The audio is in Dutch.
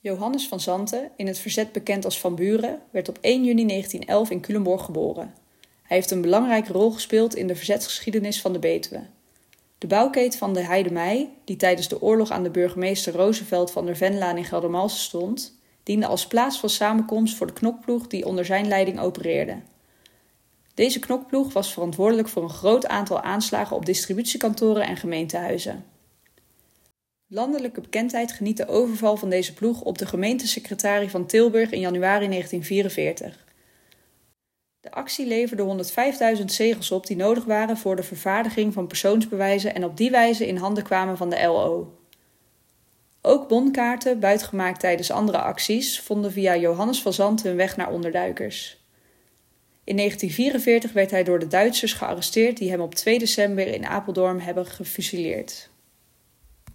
Johannes van Zanten, in het verzet bekend als Van Buren, werd op 1 juni 1911 in Culemborg geboren. Hij heeft een belangrijke rol gespeeld in de verzetsgeschiedenis van de Betuwe. De bouwketen van de Heidemij, die tijdens de oorlog aan de burgemeester Roosevelt van der Venlaan in Geldermalsen stond, diende als plaats van samenkomst voor de knokploeg die onder zijn leiding opereerde. Deze knokploeg was verantwoordelijk voor een groot aantal aanslagen op distributiekantoren en gemeentehuizen. Landelijke bekendheid geniet de overval van deze ploeg op de gemeentesecretarie van Tilburg in januari 1944. De actie leverde 105.000 zegels op die nodig waren voor de vervaardiging van persoonsbewijzen en op die wijze in handen kwamen van de LO. Ook bonkaarten, buitgemaakt tijdens andere acties, vonden via Johannes van Zanten hun weg naar onderduikers. In 1944 werd hij door de Duitsers gearresteerd die hem op 2 december in Apeldoorn hebben gefusilleerd.